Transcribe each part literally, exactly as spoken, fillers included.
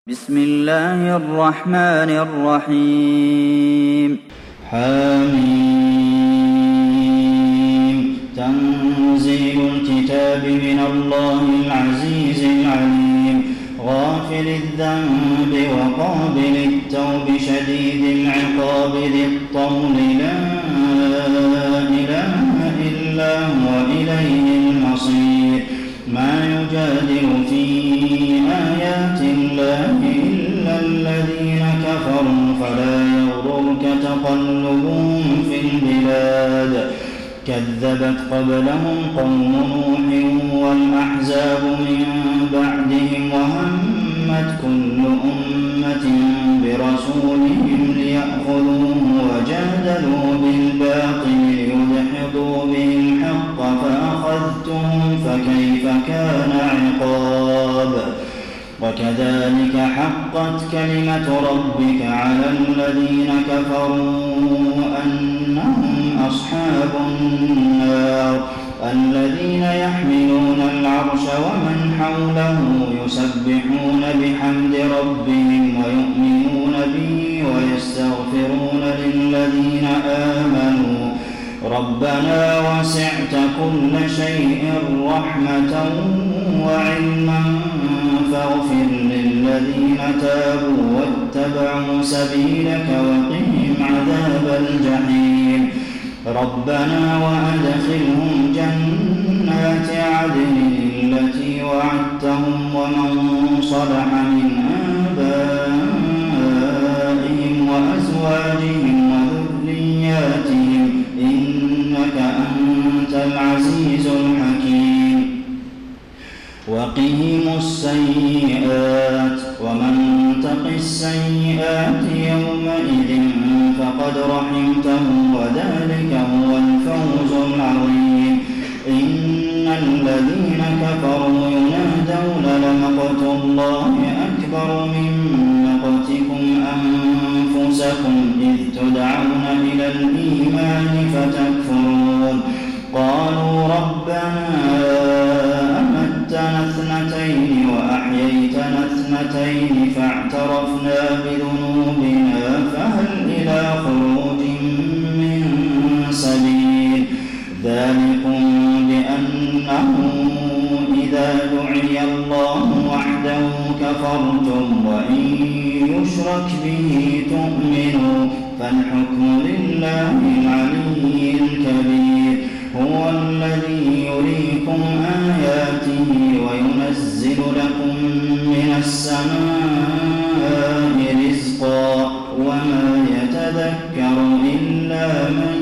بسم الله الرحمن الرحيم. حميم. تنزيل الكتاب من الله العزيز العليم، غافر الذنب وقابل التوب شديد العقاب ذي الطول لا إله إلا هو إليه المصير. ما يجادل في آيات الله إلا الذين كفروا فلا يغررك تقلبهم في البلاد. كذبت قبلهم قوم نوح والأحزاب من بعدهم وهمت كل أمة برسولهم ليأخذوه وجادلوا بالباطل ليدحضوا به الحق فأخذتهم فكيف كان عقاب. وكذلك حقت كلمة ربك على الذين كفروا أنهم أصحاب النار. الذين يحملون العرش ومن حوله يسبحون بحمد ربهم ويؤمنون به ويستغفرون للذين آمنوا ربنا وسعت كل شيء رحمة وعلما فاغفر للذين تابوا واتبعوا سبيلك وقهم عذاب الجحيم. ربنا وأدخلهم جنات عدن التي وعدتهم ومن صلح من آبائهم وأزواجهم وذرياتهم إنك أنت العزيز الحكيم. وقهم السيئات ومن تق السيئات يومئذ فقد رحمته وذلك هو الفوز العظيم. إن الذين كفروا ينادون لمقت الله أكبر من مقتكم أنفسكم إذ تدعون إلى الإيمان فتكفرون. قالوا ربنا أمتنا اثنتين وأحييتنا اثنتين فاعترفنا بذنوبنا فهل إلى خروج من سبيل. ذلكم بأنه إذا دعي الله وحده كفرتم وإن يشرك به تؤمنوا فالحكم لله العلي الكبير. هو الذي يريكم آياته وينزل لكم من السماء رزقا وما يتذكر إلا من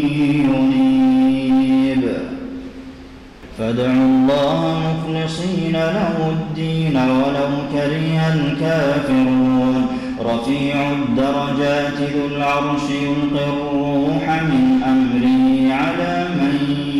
ينيب. فادعوا الله مخلصين له الدين ولو كره الكافرون. رفيع الدرجات ذو العرش يلقي الروح من أمره على من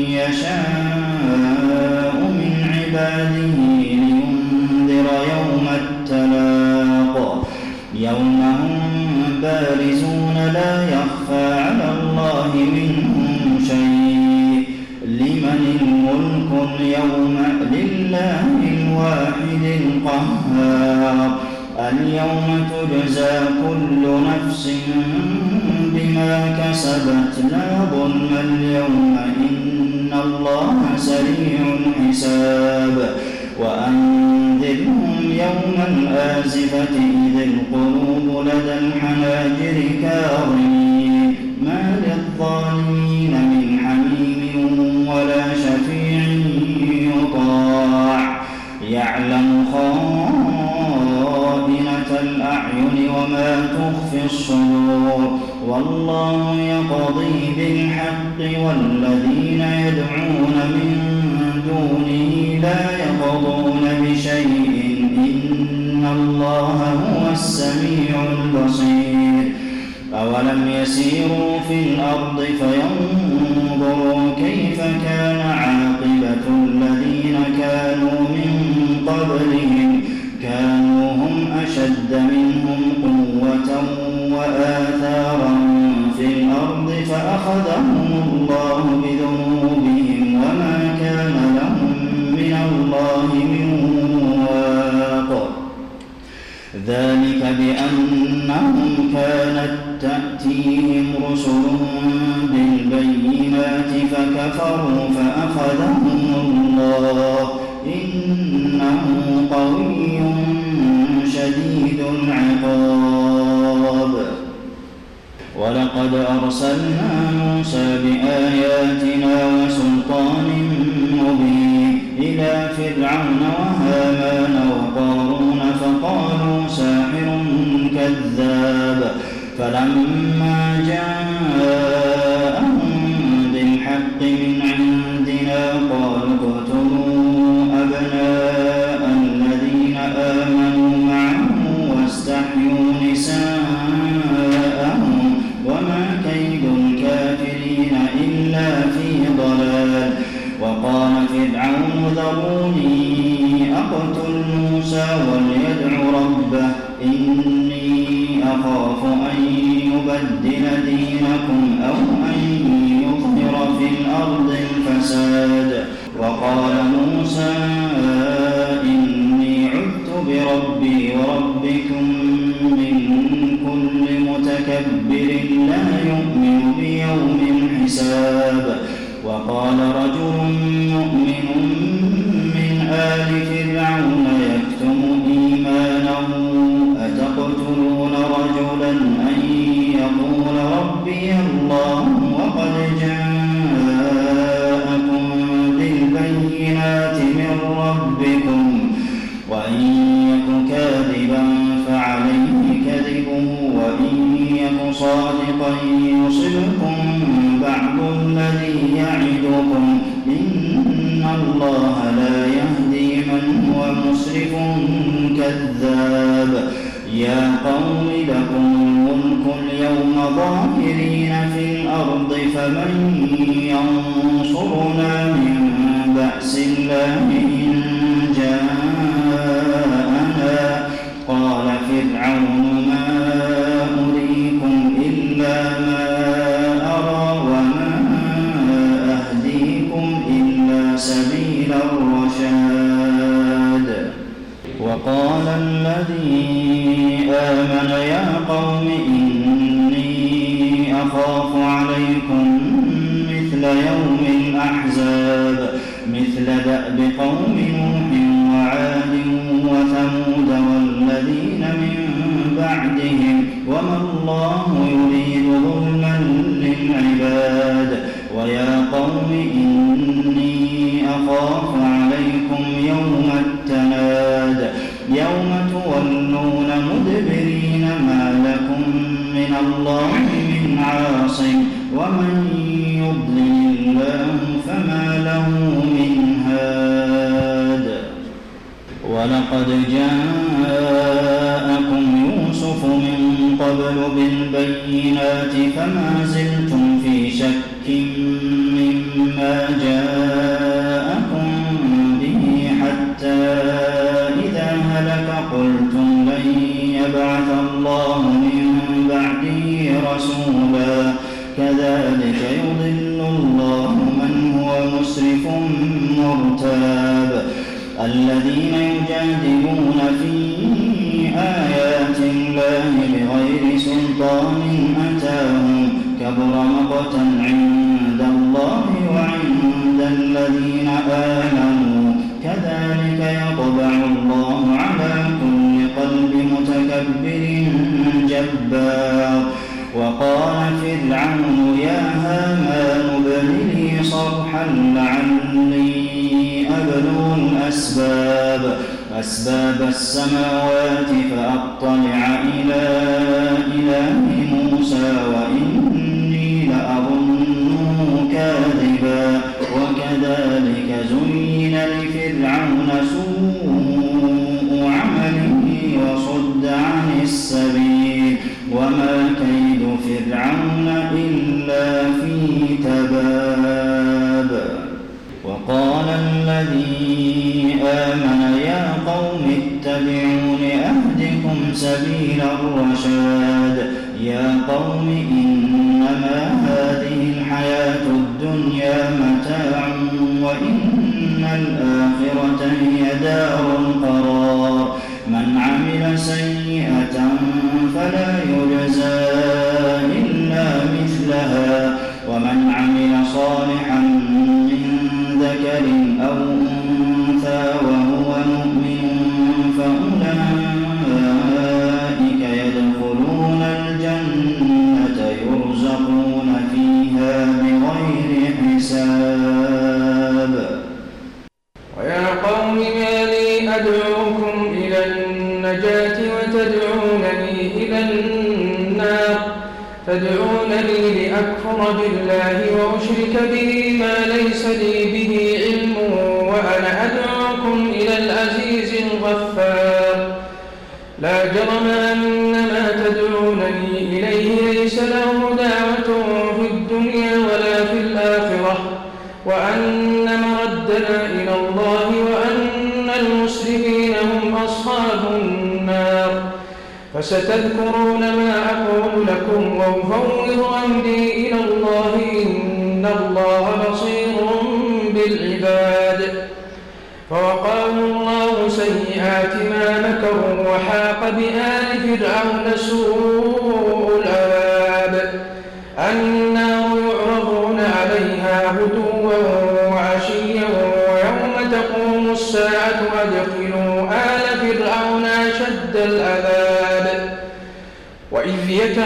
يشاء من عباده لينذر يوم التلاق. يوم هم بارزون لا يخفى على الله منهم شيء. لمن الملك اليوم لله الواحد القهار. اليوم تجزى كل نفس بما كسبت لا ظلم اليوم إن الله سريع الحساب. وأنذرهم يوم الآزفة إذ القلوب لدى الحناجر كاظمين ما للظالمين من حميم ولا شفيع يطاع. يعلم خائنة الأعين وما تخفي الصدور. والله يقضي بالحق والذين يدعون من دونه لا يقضون بشيء إن الله هو السميع البصير. أولم يسيروا في الأرض فينظروا كيف كان عاقبة الذين كانوا من قبلهم كانوا هم أشد منهم قوة وآثارا في الأرض فأخذهم الله بذنوبهم وما كان لهم من الله من واق. ذلك بأنهم كانت تأتيهم رسلهم بالبينات فكفروا فأخذهم الله إنه قوي شديد العقاب. ولقد أرسلنا موسى بآياتنا وسلطان مبين إلى فرعون وهامان وقارون فقالوا ساحر كذاب فلما جاءهم بالحق من عندنا قالوا اقتلوا أبناء الذين آمنوا معه واستحيوا نساءهم وما كيد الكافرين إلا في ضلال. وقال فرعون ذروني أقتل موسى وليدع ربه إني أخاف أن يبدل دينكم أو أن يظهر في الأرض الفساد. وقال موسى إني عذت بربي وربكم من كل متكبر لا يؤمن بيوم الحساب. وقال رجل مؤمن من آل فرعون يكتم إيمانه أتقتلون رجلا أن يقول ربي الله وقد جاءكم بالبينات من ربكم وإن يك كاذبا فعليه كذبه وإن يك صادقا يصبكم بعض الذي يعدكم إن الله لا يهدي من هو مسرف كذاب. يا قوم لكم الملك اليوم ظاهرين في الأرض فمن ينصرنا من بأس الله إن جاءنا. قال فرعون ما أريكم إلا ما أرى وما أهديكم إلا سبيل الرشاد. وقال الذي آمن يا قوم إني أخاف عليكم مثل يوم الأحزاب مثل دأب قوم نوح وعاد وثمود والذين من بعدهم وما الله يريد ظلما للعباد. ويا قوم إني أخاف عليكم يوم التناد يوم تولون مدبرين ما لكم من الله من عاصم ومن يضلل الله فما له من هاد. ولقد جاءكم يوسف من قبل بالبينات فما زلتم في شك مما جاءكم به حتى إذا هلك قلتم لن يبعث الله من بعده رسولا كذلك يضل الله من هو مسرف مرتاب. الذين يجادلون في آيات الله بغير سلطان أتاهم كبر مقتا عند الله وعند الذين آمنوا كذلك يطبع الله على كل قلب متكبر جبار. وقال فرعون يا هامان ابن لي صرحا لعلي أبلغ الأسباب أسباب السماوات فأطلع إلى إله موسى وإني لأظنه كاذبا. وكذلك زين لفرعون سوء عمله وصد عن السبيل وما كيد فرعون إلا في تباب. وقال الذي آمن يا قوم اتبعون أهدكم سبيل الرشاد. يا قوم إنما هذه الحياة الدنيا متاع وإن الآخرة هي دار القرار. من عمل سيئا سيئة فلا يجزى إلا مثلها ومن عمل صالحا من ذكر أو أنثى وهو مؤمن فأولئك يدخلون الجنة يرزقون فيها بغير حساب. ويا قوم ما لي أدعوكم إلى النجاة وتدعونني إلى النار تدعونني لأكفر بالله وأشرك به ما ليس لي به علم وأنا أدعوكم إلى العزيز الغفار. لا جرم أن ما تدعونني إليه ليس له دعوة في الدنيا ولا في الآخرة وأن مردنا إلى الله وأن المسرفين هم أصحاب النار. فستذكرون ما أقول لكم وأفوض أمري إلى الله إن الله بصير بالعباد. فوقاه الله سيئات ما مكروا وحاق بآل فرعون سوء العذاب. النار يعرضون عليها غدوا وعشيا ويوم تقوم الساعة أدخلوا آل فرعون أشد العذاب. وإذ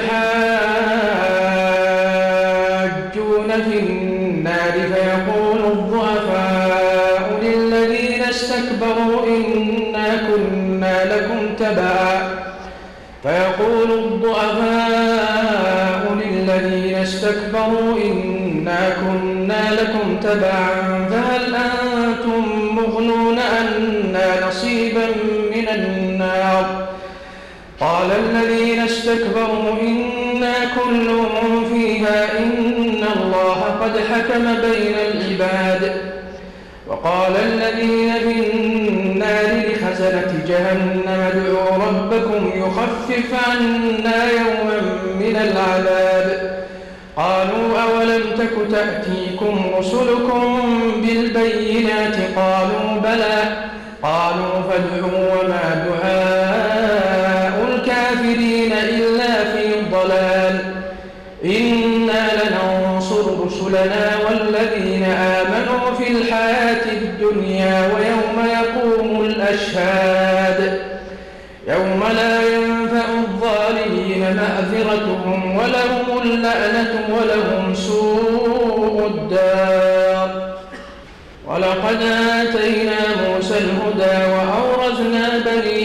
يتحاجون في النار فيقول الضعفاء للذين استكبروا إنا كنا لكم تبعا فيقول الضعفاء للذين استكبروا إنا كنا لكم تبعا فهل أنتم مغنون عنا نصيبا من النار. قال الذين استكبروا إنا كل فيها إن الله قد حكم بين العباد. وقال الذين في النار لخزنة جهنم ادعوا ربكم يخفف عنا يوما من العذاب. قالوا أولم تك تأتيكم رسلكم بالبينات قالوا بلى. قالوا فادعوا وما دعاء الكافرين إلا في ضلال. إنا لننصر رسلنا والذين آمنوا في الحياة الدنيا ويوم يقوم الأشهاد يوم لا ينفع الظالمين معذرتهم ولهم اللعنة ولهم سوء الدار. ولقد آتينا موسى الهدى وأورثنا بني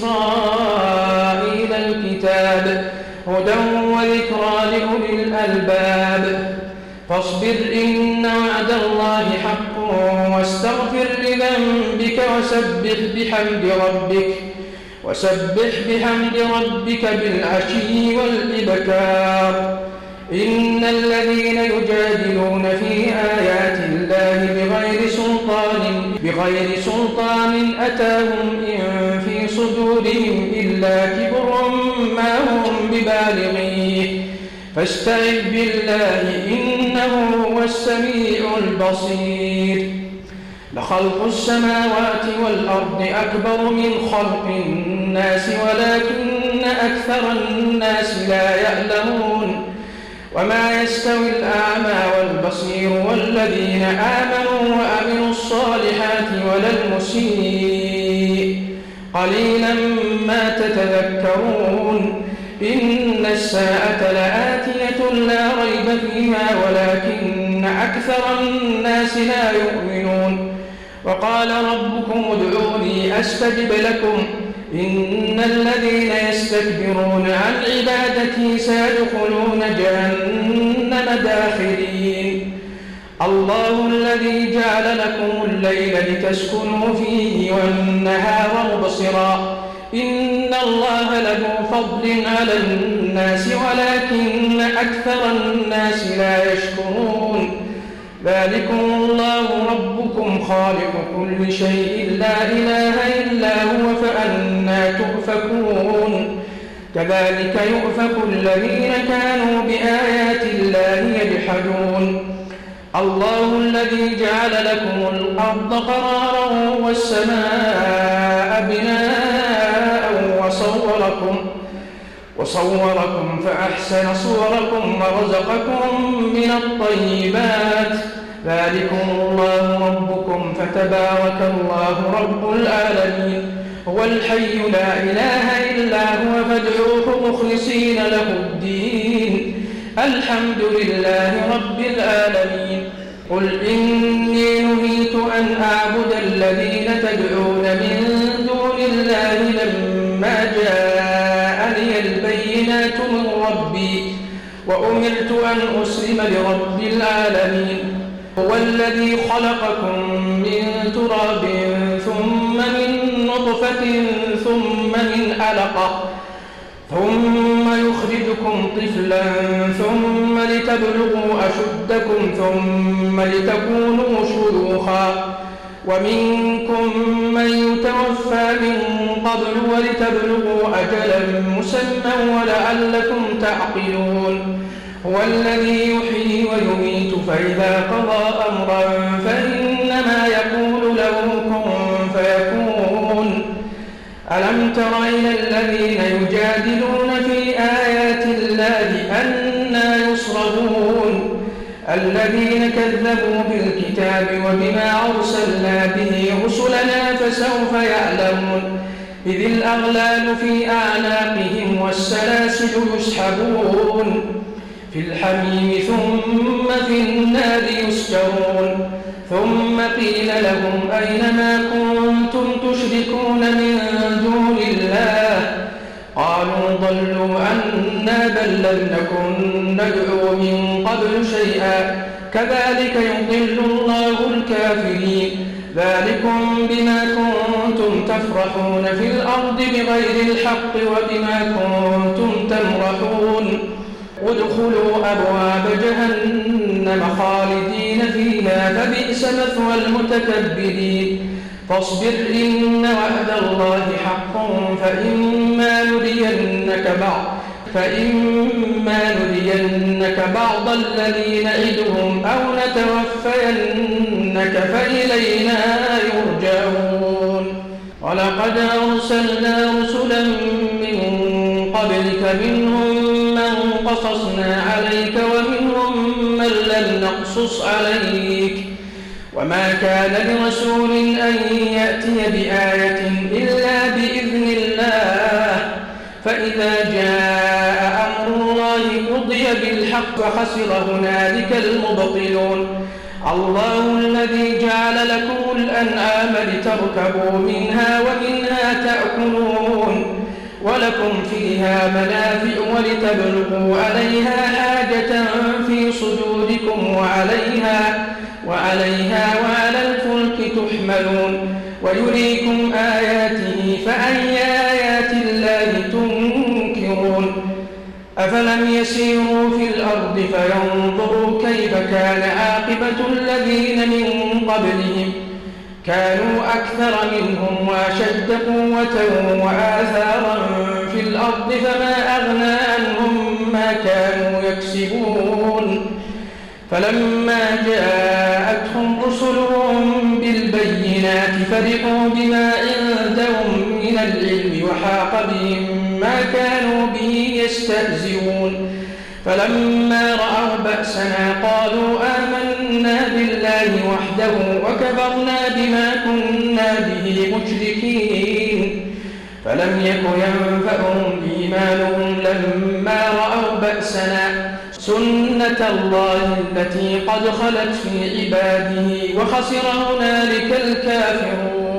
إسرائيل الكتاب هدى وذكرى لأولي الألباب. فاصبر إن وعد الله حق واستغفر لذنبك وسبح بحمد ربك وسبح بحمد ربك بالعشي والإبكار. إن الذين يجادلون في آيات الله بغير سلطان بغير سلطان أتاهم إن في صدورهم إلا كبر ما هم ببالغيه فاستعذ بالله إنه هو السميع البصير. لخلق السماوات والأرض أكبر من خلق الناس ولكن أكثر الناس لا يعلمون. وما يستوي الأعمى والبصير والذين آمنوا وعملوا الصالحات ولا المسيء قليلا ما تتذكرون. إن الساعة لآتية لا ريب فيها ولكن أكثر الناس لا يؤمنون. وقال ربكم ادعوني أستجب لكم إن الذين يستكبرون عن عبادتي سيدخلون جهنم داخرين. الله الذي جعل لكم الليل لتسكنوا فيه والنهار مبصرا إن الله له فضل على الناس ولكن أكثر الناس لا يشكرون. ذلكم الله ربكم خالق كل شيء لا إله إلا هو فأنى تؤفكون. كذلك يؤفك الذين كانوا بآيات الله يجحدون. الله الذي جعل لكم الأرض قرارا والسماء بناء وصوركم وصوركم فأحسن صوركم ورزقكم من الطيبات ذلكم الله ربكم فتبارك الله رب العالمين هو الحي لا إله إلا هو فادعوه مخلصين له الدين الحمد لله رب العالمين قل إني نهيت أن أعبد الذين تدعون من دون الله لما جاءني البينات من ربي وأمرت أن أسلم لرب العالمين هو الذي خلقكم من تراب ثم من نطفة ثم من علقة ثم يخرجكم طفلا ثم لتبلغوا أشدكم ثم لتكونوا شيوخا ومنكم من يتوفى من قبل ولتبلغوا أجلا مسمى ولعلكم تعقلون هو الذي يحيي ويميت فإذا قضى أمرا فإنما يقول له كن فيكون ألم تر إلى الذين يجادلون في آيات الله أنى يصرفون الذين كذبوا بالكتاب وبما أرسلنا به رسلنا فسوف يعلمون إذ الأغلال في أعناقهم والسلاسل يسحبون في الحميم ثم في النار يسجرون ثم قيل لهم أين ما كنتم تشركون من دون الله قالوا ضلوا عنا بل لم نكن ندعو من قبل شيئا كذلك يضل الله الكافرين ذلكم بما كنتم تفرحون في الأرض بغير الحق وبما كنتم تمرحون ادخلوا أبواب جهنم خالدين فيها فبئس مثوى المتكبرين فاصبر إن وعد الله حق فإما نرينك بعض فإما نرينك بعض الذي نعدهم أو نتوفينك فإلينا يرجعون ولقد أرسلنا رسلا من قبلك منهم من قصصنا عليك ومنهم من لم نقصص عليك وما كان لرسول أن يأتي بآية إلا بإذن الله فإذا جاء أمر الله قضي بالحق وخسر هنالك المبطلون الله الذي جعل لكم الأنعام لتركبوا منها ومنها تأكلون ولكم فيها منافع ولتبلغوا عليها حاجة في صدوركم وعليها وعليها وعلى الفلك تحملون ويريكم آياته فأي آيات الله تنكرون أفلم يسيروا في الأرض فينظروا كيف كان عاقبة الذين من قبلهم كانوا أكثر منهم وأشد قوة وآثارا في الأرض فما أغنى عنهم ما كانوا يكسبون فلما جاءتهم رسلهم بالبينات فرحوا بما عندهم من العلم وحاق بهم ما كانوا به يستهزئون فلما رأوا بأسنا قالوا آمنا بالله وحده وكفرنا بما كنا به مشركين فلم يك ينفعهم إيمانهم لما رأوا بأسنا سنة الله التي قد خلت في عباده وخسر هنالك الكافرون